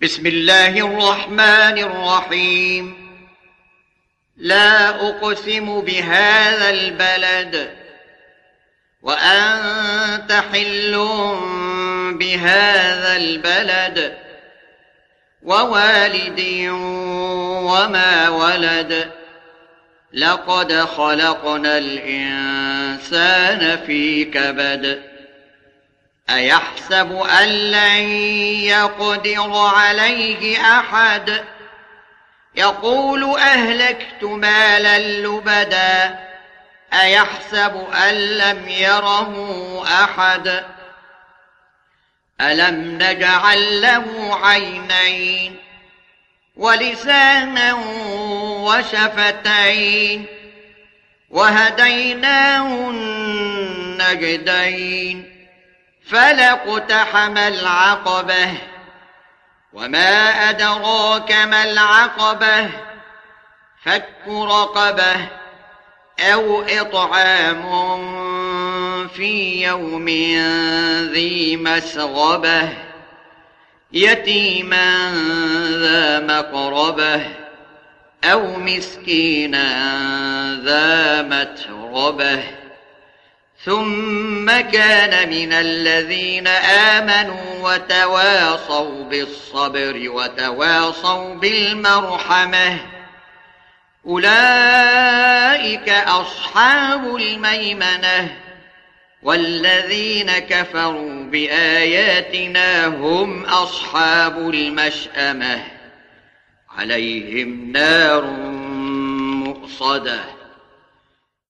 بسم الله الرحمن الرحيم. لا أقسم بهذا البلد وأنت حل بهذا البلد ووالد وما ولد. لقد خلقنا الإنسان في كبد. أيحسب أن لن يقدر عليه أحد. يقول أهلكت مالا لبدا. أيحسب أن لم يره أحد. ألم نجعل له عينين ولسانا وشفتين وهديناه النجدين. فلاقتحم العقبة وما أدراك ما العقبة. فك رقبة أو إطعام في يوم ذي مسغبة يتيما ذا مقربة أو مسكينا ذا متربة. ثم كان من الذين آمنوا وتواصوا بالصبر وتواصوا بالمرحمة أولئك أصحاب الميمنة. والذين كفروا بآياتنا هم أصحاب المشأمة عليهم نار مؤصدة.